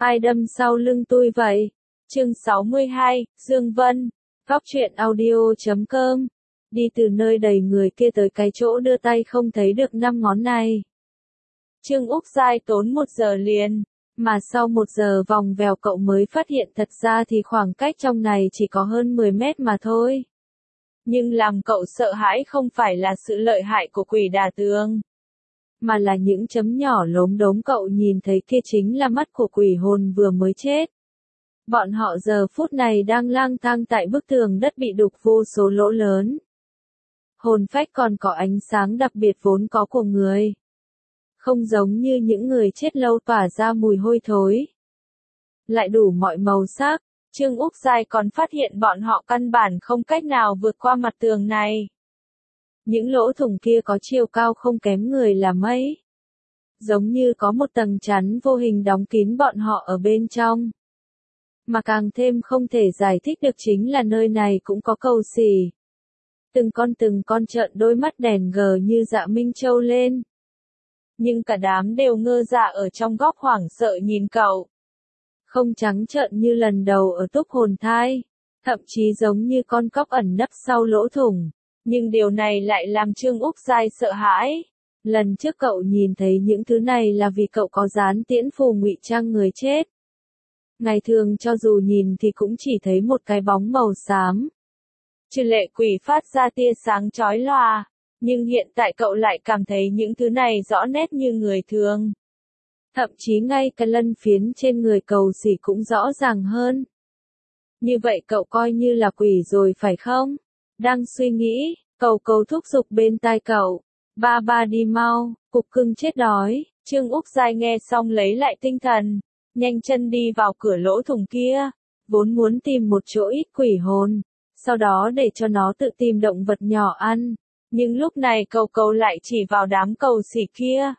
Ai đâm sau lưng tôi vậy? Chương 62, Dương Vân. Góc truyện audio.com. Đi từ nơi đầy người kia tới cái chỗ đưa tay không thấy được 5 ngón này. Trương Úc Giai tốn 1 giờ liền, mà sau 1 giờ vòng vèo cậu mới phát hiện thật ra thì khoảng cách trong này chỉ có hơn 10 mét mà thôi. Nhưng làm cậu sợ hãi không phải là sự lợi hại của quỷ đả tường, mà là những chấm nhỏ lốm đốm cậu nhìn thấy kia chính là mắt của quỷ hồn vừa mới chết. Bọn họ giờ phút này đang lang thang tại bức tường đất bị đục vô số lỗ lớn. Hồn phách còn có ánh sáng đặc biệt vốn có của người. Không giống như những người chết lâu tỏa ra mùi hôi thối. Lại đủ mọi màu sắc, Trương Úc Giai còn phát hiện bọn họ căn bản không cách nào vượt qua mặt tường này. Những lỗ thủng kia có chiều cao không kém người là mấy. Giống như có một tầng chắn vô hình đóng kín bọn họ ở bên trong. Mà càng thêm không thể giải thích được chính là nơi này cũng có cầu xỉ. Từng con trợn đôi mắt đèn gờ như dạ Minh Châu lên. Nhưng cả đám đều ngơ dạ ở trong góc hoảng sợ nhìn cậu. Không trắng trợn như lần đầu ở túc hồn thai, thậm chí giống như con cóc ẩn nấp sau lỗ thủng. Nhưng điều này lại làm Trương Úc Giai sợ hãi. Lần trước cậu nhìn thấy những thứ này là vì cậu có dán tiễn phù ngụy trang người chết. Ngày thường cho dù nhìn thì cũng chỉ thấy một cái bóng màu xám. Trừ lệ quỷ phát ra tia sáng chói lòa, nhưng hiện tại cậu lại cảm thấy những thứ này rõ nét như người thường. Thậm chí ngay cái lân phiến trên người cầu xỉ cũng rõ ràng hơn. Như vậy cậu coi như là quỷ rồi phải không? Đang suy nghĩ, cầu thúc giục bên tai cậu. Ba đi mau, cục cưng chết đói. Trương Úc Giai nghe xong lấy lại tinh thần, nhanh chân đi vào cửa lỗ thủng kia, vốn muốn tìm một chỗ ít quỷ hồn, sau đó để cho nó tự tìm động vật nhỏ ăn. Nhưng lúc này cầu lại chỉ vào đám cầu xỉ kia.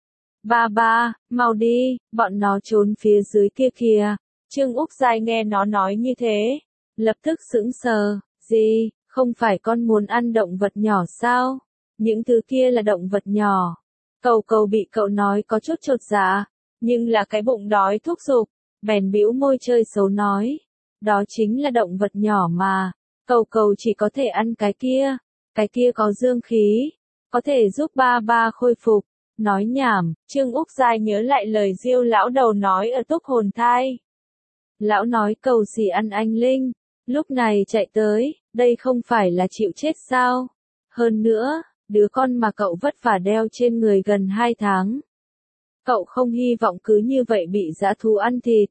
Ba, mau đi, bọn nó trốn phía dưới kia kìa. Trương Úc Giai nghe nó nói như thế, lập tức sững sờ. Gì, không phải con muốn ăn động vật nhỏ sao? Những thứ kia là động vật nhỏ. Cầu bị cậu nói có chút chột dạ, nhưng là cái bụng đói thúc giục, bèn bĩu môi chơi xấu nói. Đó chính là động vật nhỏ mà, cầu chỉ có thể ăn cái kia có dương khí, có thể giúp ba khôi phục. Nói nhảm, Trương Úc Giai nhớ lại lời Diêu lão đầu nói ở túc hồn thai. Lão nói cầu xỉ ăn anh linh, lúc này chạy tới, đây không phải là chịu chết sao? Hơn nữa, đứa con mà cậu vất vả đeo trên người gần 2 tháng. Cậu không hy vọng cứ như vậy bị dã thú ăn thịt.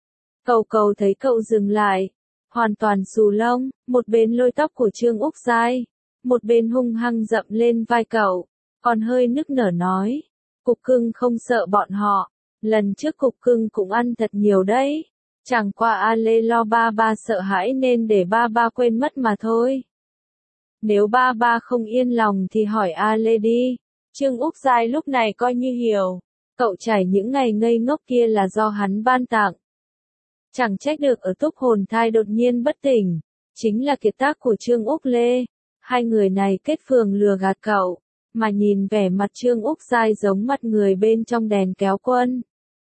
Cầu thấy cậu dừng lại, hoàn toàn xù lông, một bên lôi tóc của Trương Úc Giai, một bên hung hăng dậm lên vai cậu, còn hơi nức nở nói, cục cưng không sợ bọn họ, lần trước cục cưng cũng ăn thật nhiều đấy, chẳng qua A Lê lo ba sợ hãi nên để ba quên mất mà thôi. Nếu ba không yên lòng thì hỏi A Lê đi. Trương Úc Giai lúc này coi như hiểu, cậu trải những ngày ngây ngốc kia là do hắn ban tặng. Chẳng trách được ở túc hồn thai đột nhiên bất tỉnh, chính là kiệt tác của Trương Úc Lê. Hai người này kết phường lừa gạt cậu, mà nhìn vẻ mặt Trương Úc Giai giống mặt người bên trong đèn kéo quân.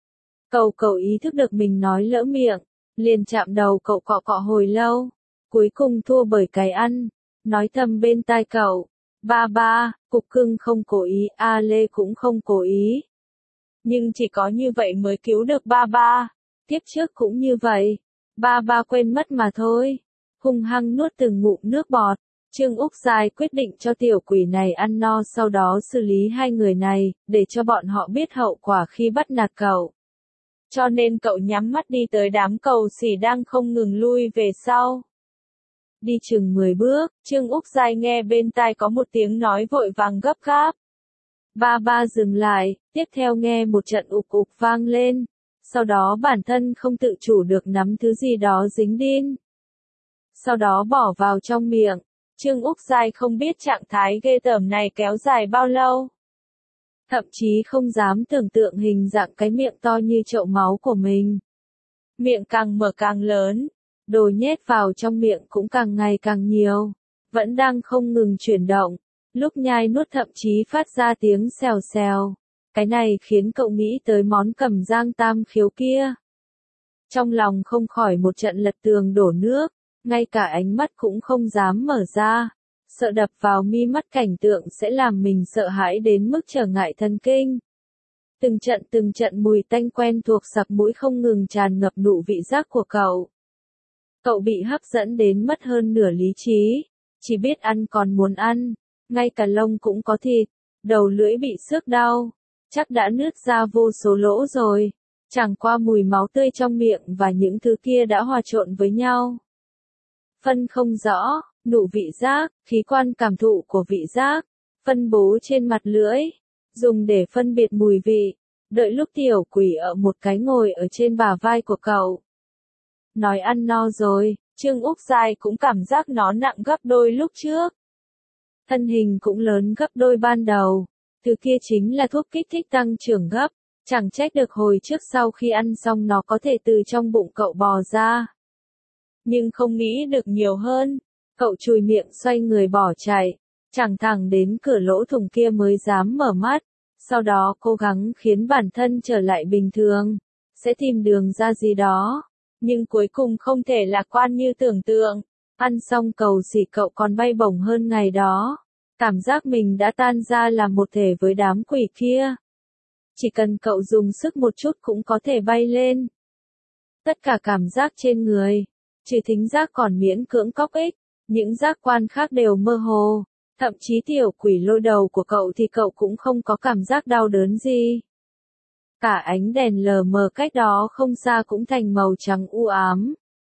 Cầu ý thức được mình nói lỡ miệng, liền chạm đầu cậu cọ hồi lâu, cuối cùng thua bởi cái ăn, nói thầm bên tai cậu. Ba, cục cưng không cố ý, A Lê cũng không cố ý. Nhưng chỉ có như vậy mới cứu được ba. Tiếp trước cũng như vậy, ba quên mất mà thôi. Hung hăng nuốt từng ngụm nước bọt, Trương Úc Giai quyết định cho tiểu quỷ này ăn no, sau đó xử lý hai người này, để cho bọn họ biết hậu quả khi bắt nạt cậu. Cho nên cậu nhắm mắt đi tới đám cầu xỉ đang không ngừng lui về sau. Đi chừng 10 bước, Trương Úc Giai nghe bên tai có một tiếng nói vội vàng gấp gáp. Ba dừng lại, tiếp theo nghe một trận ục vang lên. Sau đó bản thân không tự chủ được nắm thứ gì đó dính đin. Sau đó bỏ vào trong miệng. Trương Úc Giai không biết trạng thái ghê tởm này kéo dài bao lâu. Thậm chí không dám tưởng tượng hình dạng cái miệng to như chậu máu của mình. Miệng càng mở càng lớn, đồ nhét vào trong miệng cũng càng ngày càng nhiều, vẫn đang không ngừng chuyển động, lúc nhai nuốt thậm chí phát ra tiếng xèo xèo. Cái này khiến cậu nghĩ tới món cẩm giang tam khiếu kia. Trong lòng không khỏi một trận lật tường đổ nước, ngay cả ánh mắt cũng không dám mở ra, sợ đập vào mi mắt cảnh tượng sẽ làm mình sợ hãi đến mức trở ngại thần kinh. Từng trận mùi tanh quen thuộc sặc mũi không ngừng tràn ngập nụ vị giác của cậu. Cậu bị hấp dẫn đến mất hơn nửa lý trí, chỉ biết ăn còn muốn ăn, ngay cả lông cũng có thịt, đầu lưỡi bị xước đau, chắc đã nứt ra vô số lỗ rồi, chẳng qua mùi máu tươi trong miệng và những thứ kia đã hòa trộn với nhau. Phân không rõ, nụ vị giác, khí quan cảm thụ của vị giác, phân bố trên mặt lưỡi, dùng để phân biệt mùi vị, đợi lúc tiểu quỷ ở một cái ngồi ở trên bả vai của cậu. Nói ăn no rồi, Trương Úc Giai cũng cảm giác nó nặng gấp đôi lúc trước. Thân hình cũng lớn gấp đôi ban đầu, thứ kia chính là thuốc kích thích tăng trưởng gấp, chẳng trách được hồi trước sau khi ăn xong nó có thể từ trong bụng cậu bò ra. Nhưng không nghĩ được nhiều hơn, cậu chùi miệng xoay người bỏ chạy, chẳng thẳng đến cửa lỗ thủng kia mới dám mở mắt, sau đó cố gắng khiến bản thân trở lại bình thường, sẽ tìm đường ra gì đó. Nhưng cuối cùng không thể lạc quan như tưởng tượng, ăn xong cầu xỉ cậu còn bay bổng hơn ngày đó, cảm giác mình đã tan ra làm một thể với đám quỷ kia. Chỉ cần cậu dùng sức một chút cũng có thể bay lên. Tất cả cảm giác trên người, trừ thính giác còn miễn cưỡng cóc ích, những giác quan khác đều mơ hồ, thậm chí tiểu quỷ lôi đầu của cậu thì cậu cũng không có cảm giác đau đớn gì. Cả ánh đèn lờ mờ cách đó không xa cũng thành màu trắng u ám.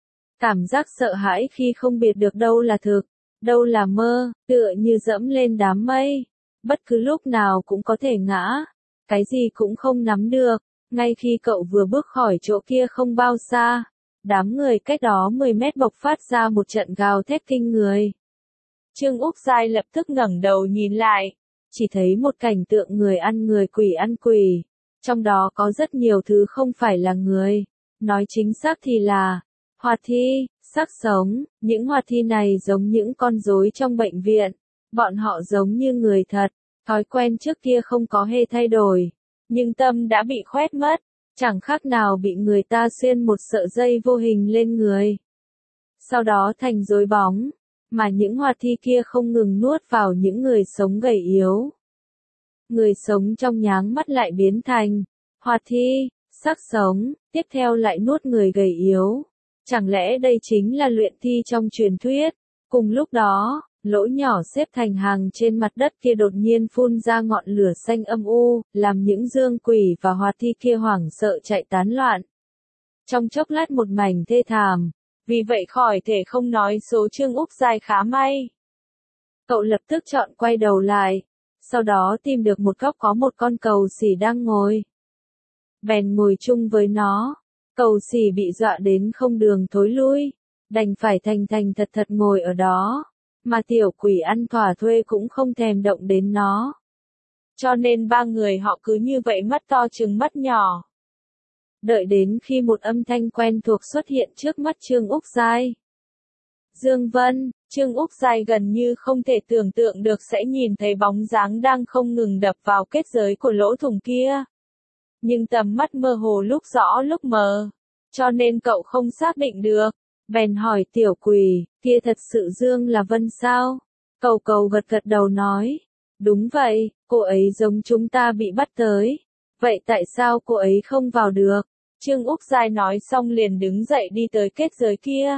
Cảm giác sợ hãi khi không biết được đâu là thực, đâu là mơ, tựa như dẫm lên đám mây. Bất cứ lúc nào cũng có thể ngã, cái gì cũng không nắm được. Ngay khi cậu vừa bước khỏi chỗ kia không bao xa, đám người cách đó 10 mét bộc phát ra một trận gào thét kinh người. Trương Úc Giai lập tức ngẩng đầu nhìn lại, chỉ thấy một cảnh tượng người ăn quỷ. Trong đó có rất nhiều thứ không phải là người, nói chính xác thì là hoạt thi, xác sống, những hoạt thi này giống những con rối trong bệnh viện, bọn họ giống như người thật, thói quen trước kia không có hề thay đổi, nhưng tâm đã bị khoét mất, chẳng khác nào bị người ta xuyên một sợi dây vô hình lên người. Sau đó thành rối bóng, mà những hoạt thi kia không ngừng nuốt vào những người sống gầy yếu. Người sống trong nháy mắt lại biến thành hoạt thi, xác sống, tiếp theo lại nuốt người gầy yếu. Chẳng lẽ đây chính là luyện thi trong truyền thuyết? Cùng lúc đó, lỗ nhỏ xếp thành hàng trên mặt đất kia đột nhiên phun ra ngọn lửa xanh âm u, làm những dương quỷ và hoạt thi kia hoảng sợ chạy tán loạn. Trong chốc lát một mảnh thê thảm, vì vậy khỏi thể không nói số Trương Úc Giai khá may. Cậu lập tức chọn quay đầu lại, sau đó tìm được một góc có một con cầu xỉ đang ngồi. Bèn ngồi chung với nó, cầu xỉ bị dọa đến không đường thối lui, đành phải thành thật ngồi ở đó, mà tiểu quỷ ăn thỏa thuê cũng không thèm động đến nó. Cho nên ba người họ cứ như vậy mắt to trừng mắt nhỏ. Đợi đến khi một âm thanh quen thuộc xuất hiện trước mắt Trương Úc Giai. Dương Vân, Trương Úc Giai gần như không thể tưởng tượng được sẽ nhìn thấy bóng dáng đang không ngừng đập vào kết giới của lỗ thủng kia. Nhưng tầm mắt mơ hồ lúc rõ lúc mờ, cho nên cậu không xác định được. Bèn hỏi tiểu quỷ, kia thật sự Dương là Vân sao? Cầu gật đầu nói, đúng vậy, cô ấy giống chúng ta bị bắt tới. Vậy tại sao cô ấy không vào được? Trương Úc Giai nói xong liền đứng dậy đi tới kết giới kia.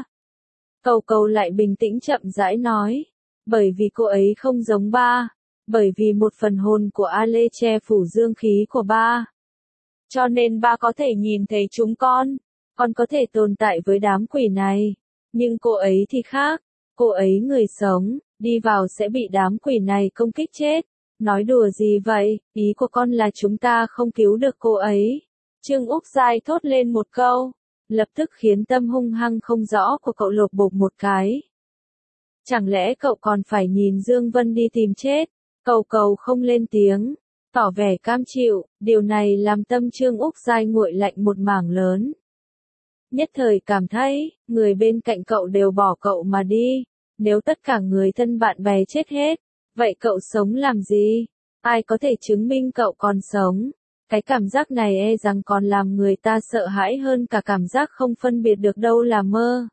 Cầu lại bình tĩnh chậm rãi nói, bởi vì cô ấy không giống ba, bởi vì một phần hồn của A Lê che phủ dương khí của ba. Cho nên ba có thể nhìn thấy chúng con có thể tồn tại với đám quỷ này. Nhưng cô ấy thì khác, cô ấy người sống, đi vào sẽ bị đám quỷ này công kích chết. Nói đùa gì vậy, ý của con là chúng ta không cứu được cô ấy. Trương Úc Giai thốt lên một câu, lập tức khiến tâm hung hăng không rõ của cậu lột bột một cái. Chẳng lẽ cậu còn phải nhìn Dương Vân đi tìm chết? Cầu không lên tiếng, tỏ vẻ cam chịu, điều này làm tâm Trương Úc Giai nguội lạnh một mảng lớn. Nhất thời cảm thấy, người bên cạnh cậu đều bỏ cậu mà đi, nếu tất cả người thân bạn bè chết hết, vậy cậu sống làm gì? Ai có thể chứng minh cậu còn sống? Cái cảm giác này e rằng còn làm người ta sợ hãi hơn cả cảm giác không phân biệt được đâu là mơ,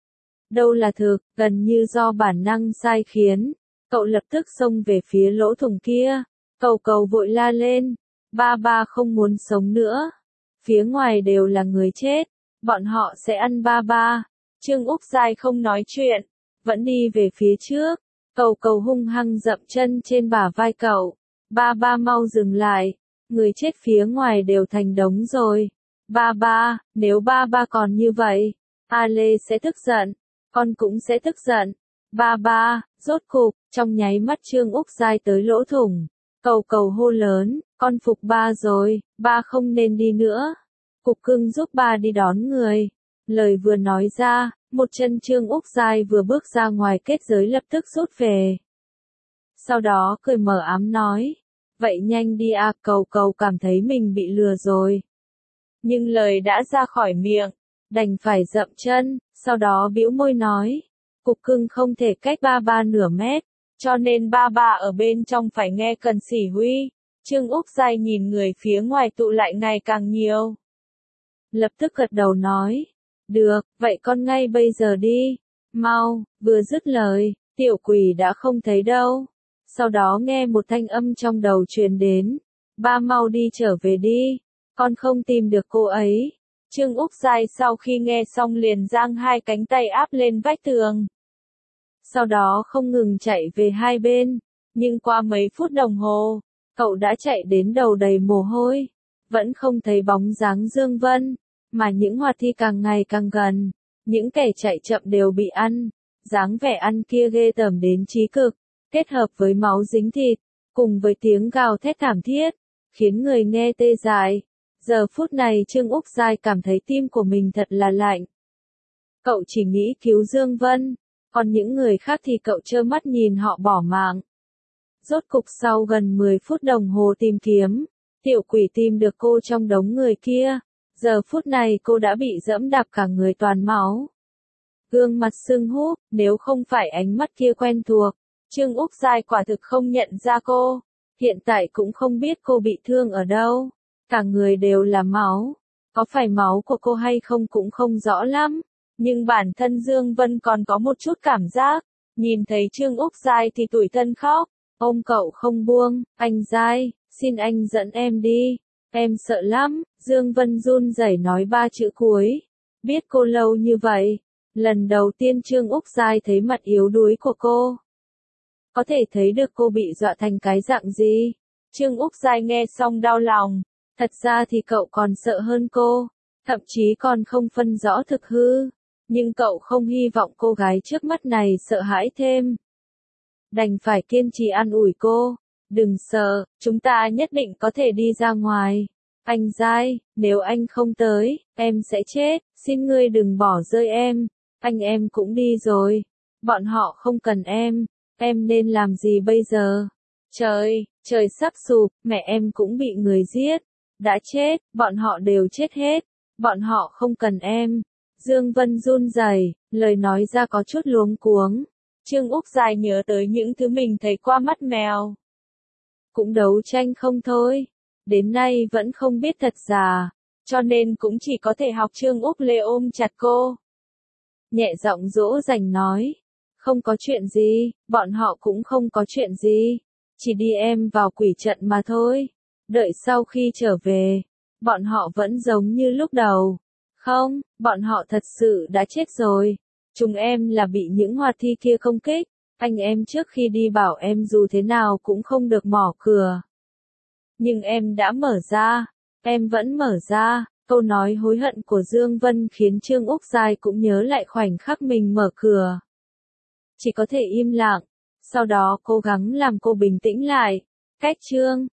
đâu là thực, gần như do bản năng sai khiến. Cậu lập tức xông về phía lỗ thủng kia. Cầu cầu vội la lên. Ba ba không muốn sống nữa. Phía ngoài đều là người chết. Bọn họ sẽ ăn ba ba. Trương Úc Giai không nói chuyện. Vẫn đi về phía trước. Cầu cầu hung hăng dậm chân trên bả vai cậu. Ba ba mau dừng lại. Người chết phía ngoài đều thành đống rồi. Ba ba, nếu ba ba còn như vậy, A Lê sẽ tức giận. Con cũng sẽ tức giận. Ba ba, rốt cục, trong nháy mắt Trương Úc Giai tới lỗ thủng. Cầu cầu hô lớn, con phục ba rồi, ba không nên đi nữa. Cục cưng giúp ba đi đón người. Lời vừa nói ra, một chân Trương Úc Giai vừa bước ra ngoài kết giới lập tức rút về. Sau đó cười mờ ám nói, vậy nhanh đi à, cầu cầu cảm thấy mình bị lừa rồi. Nhưng lời đã ra khỏi miệng, đành phải dậm chân, sau đó bĩu môi nói, cục cưng không thể cách ba ba nửa mét, cho nên ba ba ở bên trong phải nghe Cần Sỉ Huy. Trương Úc Giai nhìn người phía ngoài tụ lại ngày càng nhiều. Lập tức gật đầu nói, được, vậy con ngay bây giờ đi, mau, vừa dứt lời, tiểu quỷ đã không thấy đâu. Sau đó nghe một thanh âm trong đầu truyền đến, ba mau đi trở về đi, con không tìm được cô ấy. Trương Úc Giai sau khi nghe xong liền giang hai cánh tay áp lên vách tường. Sau đó không ngừng chạy về hai bên, nhưng qua mấy phút đồng hồ, cậu đã chạy đến đầu đầy mồ hôi, vẫn không thấy bóng dáng Dương Vân, mà những hoạt thi càng ngày càng gần, những kẻ chạy chậm đều bị ăn, dáng vẻ ăn kia ghê tởm đến chí cực, kết hợp với máu dính thịt, cùng với tiếng gào thét thảm thiết, khiến người nghe tê dại. Giờ phút này Trương Úc Giai cảm thấy tim của mình thật là lạnh. Cậu chỉ nghĩ cứu Dương Vân, còn những người khác thì cậu trơ mắt nhìn họ bỏ mạng. Rốt cục sau gần 10 phút đồng hồ tìm kiếm, tiểu quỷ tìm được cô trong đống người kia. Giờ phút này cô đã bị dẫm đạp cả người toàn máu. Gương mặt sưng húp, nếu không phải ánh mắt kia quen thuộc, Trương Úc Giai quả thực không nhận ra cô. Hiện tại cũng không biết cô bị thương ở đâu. Cả người đều là máu. Có phải máu của cô hay không cũng không rõ lắm. Nhưng bản thân Dương Vân còn có một chút cảm giác. Nhìn thấy Trương Úc Giai thì tủi thân khóc. Ôm cậu không buông. Anh Giai, xin anh dẫn em đi. Em sợ lắm. Dương Vân run rẩy nói ba chữ cuối. Biết cô lâu như vậy. Lần đầu tiên Trương Úc Giai thấy mặt yếu đuối của cô. Có thể thấy được cô bị dọa thành cái dạng gì. Trương Úc Giai nghe xong đau lòng. Thật ra thì cậu còn sợ hơn cô. Thậm chí còn không phân rõ thực hư. Nhưng cậu không hy vọng cô gái trước mắt này sợ hãi thêm. Đành phải kiên trì an ủi cô. Đừng sợ, chúng ta nhất định có thể đi ra ngoài. Anh Giai, nếu anh không tới, em sẽ chết. Xin ngươi đừng bỏ rơi em. Anh em cũng đi rồi. Bọn họ không cần em nên làm gì bây giờ? Trời sắp sụp, mẹ em cũng bị người giết. Đã chết, bọn họ đều chết hết. Bọn họ không cần em. Dương Vân run rẩy, lời nói ra có chút luống cuống. Trương Úc Giai nhớ tới những thứ mình thấy qua mắt mèo. Cũng đấu tranh không thôi. Đến nay vẫn không biết thật giả. Cho nên cũng chỉ có thể học Trương Úc Lê ôm chặt cô. Nhẹ giọng dỗ dành nói. Không có chuyện gì, bọn họ cũng không có chuyện gì. Chỉ đi em vào quỷ trận mà thôi. Đợi sau khi trở về, bọn họ vẫn giống như lúc đầu. Không, bọn họ thật sự đã chết rồi. Chúng em là bị những hoạt thi kia công kích. Anh em trước khi đi bảo em dù thế nào cũng không được mở cửa. Nhưng em đã mở ra. Em vẫn mở ra. Câu nói hối hận của Dương Vân khiến Trương Úc Giai cũng nhớ lại khoảnh khắc mình mở cửa. Chỉ có thể im lặng. Sau đó cố gắng làm cô bình tĩnh lại. Cách Trương